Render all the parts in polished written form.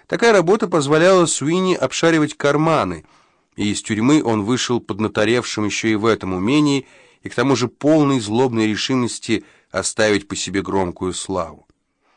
Такая работа позволяла Суини обшаривать карманы, и из тюрьмы он вышел поднаторевшим еще и в этом умении, и к тому же полной злобной решимости оставить по себе громкую славу.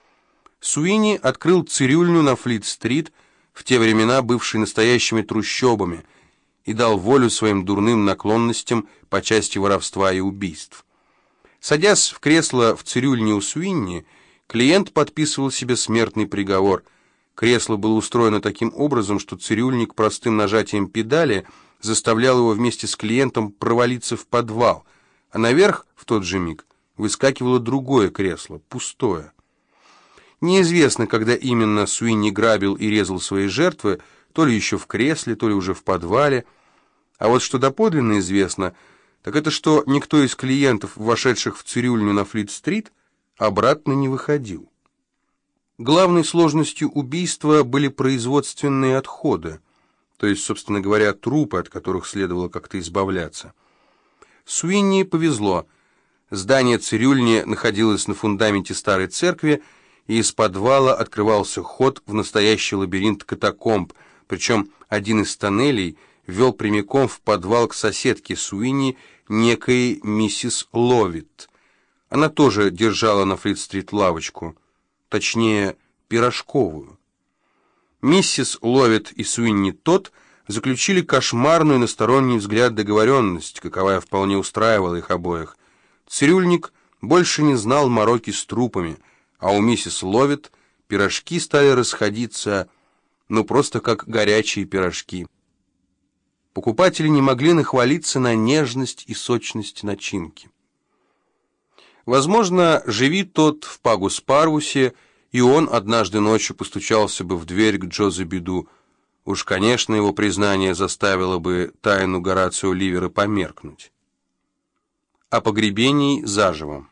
Суини открыл цирюльню на Флит-стрит, в те времена бывшей настоящими трущобами, и дал волю своим дурным наклонностям по части воровства и убийств. Садясь в кресло в цирюльне у Суини, клиент подписывал себе смертный приговор. Кресло было устроено таким образом, что цирюльник простым нажатием педали заставлял его вместе с клиентом провалиться в подвал, а наверх в тот же миг выскакивало другое кресло, пустое. Неизвестно, когда именно Суини грабил и резал свои жертвы, то ли еще в кресле, то ли уже в подвале. А вот что доподлинно известно, так это что никто из клиентов, вошедших в цирюльню на Флит-стрит, обратно не выходил. Главной сложностью убийства были производственные отходы, то есть, собственно говоря, трупы, от которых следовало как-то избавляться. Суини повезло. Здание цирюльни находилось на фундаменте старой церкви, и из подвала открывался ход в настоящий лабиринт катакомб, причем один из тоннелей вел прямиком в подвал к соседке Суини, некой миссис Ловит. Она тоже держала на Флит-стрит лавочку, точнее, пирожковую. Миссис Ловит и Суини Тодд заключили кошмарную на сторонний взгляд договоренность, каковая вполне устраивала их обоих. Цирюльник больше не знал мороки с трупами, а у миссис Ловит пирожки стали расходиться, ну просто как горячие пирожки. Покупатели не могли нахвалиться на нежность и сочность начинки. Возможно, живи тот в Пагус-Парвусе, и он однажды ночью постучался бы в дверь к Джозебиду. Уж, конечно, его признание заставило бы тайну Горацио Ливера померкнуть. О погребении заживо.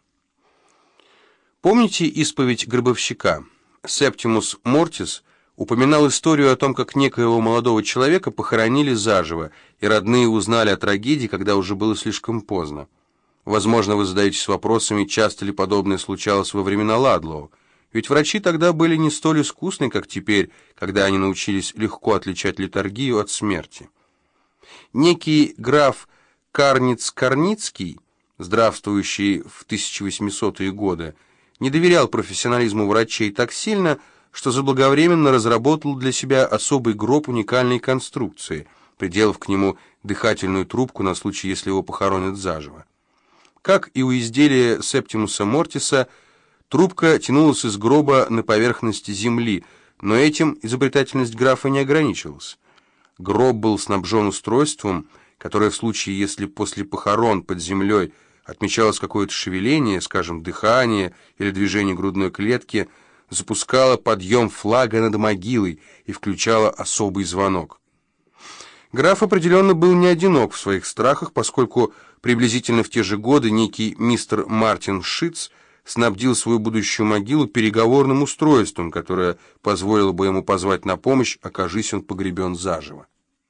Помните исповедь гробовщика? Септимус Мортис упоминал историю о том, как некоего молодого человека похоронили заживо, и родные узнали о трагедии, когда уже было слишком поздно. Возможно, вы задаетесь вопросами, часто ли подобное случалось во времена Ладлоу. Ведь врачи тогда были не столь искусны, как теперь, когда они научились легко отличать летаргию от смерти. Некий граф Карниц-Карницкий, здравствующий в 1800-е годы, не доверял профессионализму врачей так сильно, что заблаговременно разработал для себя особый гроб уникальной конструкции, приделав к нему дыхательную трубку на случай, если его похоронят заживо. Как и у изделия Септимуса Мортиса, трубка тянулась из гроба на поверхности земли, но этим изобретательность графа не ограничивалась. Гроб был снабжен устройством, которое в случае, если после похорон под землей отмечалось какое-то шевеление, скажем, дыхание или движение грудной клетки, запускало подъем флага над могилой и включало особый звонок. Граф определенно был не одинок в своих страхах, поскольку приблизительно в те же годы некий мистер Мартин Шитц снабдил свою будущую могилу переговорным устройством, которое позволило бы ему позвать на помощь, окажись он погребен заживо.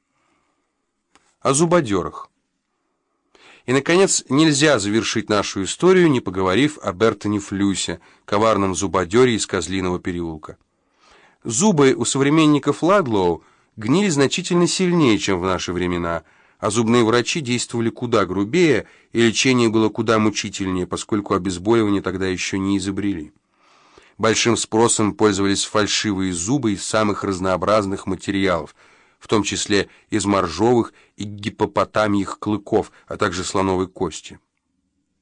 О зубодерах. И, наконец, нельзя завершить нашу историю, не поговорив о Бертоне Флюсе, коварном зубодере из Козлиного переулка. Зубы у современников Ладлоу гнили значительно сильнее, чем в наши времена, а зубные врачи действовали куда грубее, и лечение было куда мучительнее, поскольку обезболивание тогда еще не изобрели. Большим спросом пользовались фальшивые зубы из самых разнообразных материалов, в том числе из моржовых и гиппопотамьих клыков, а также слоновой кости.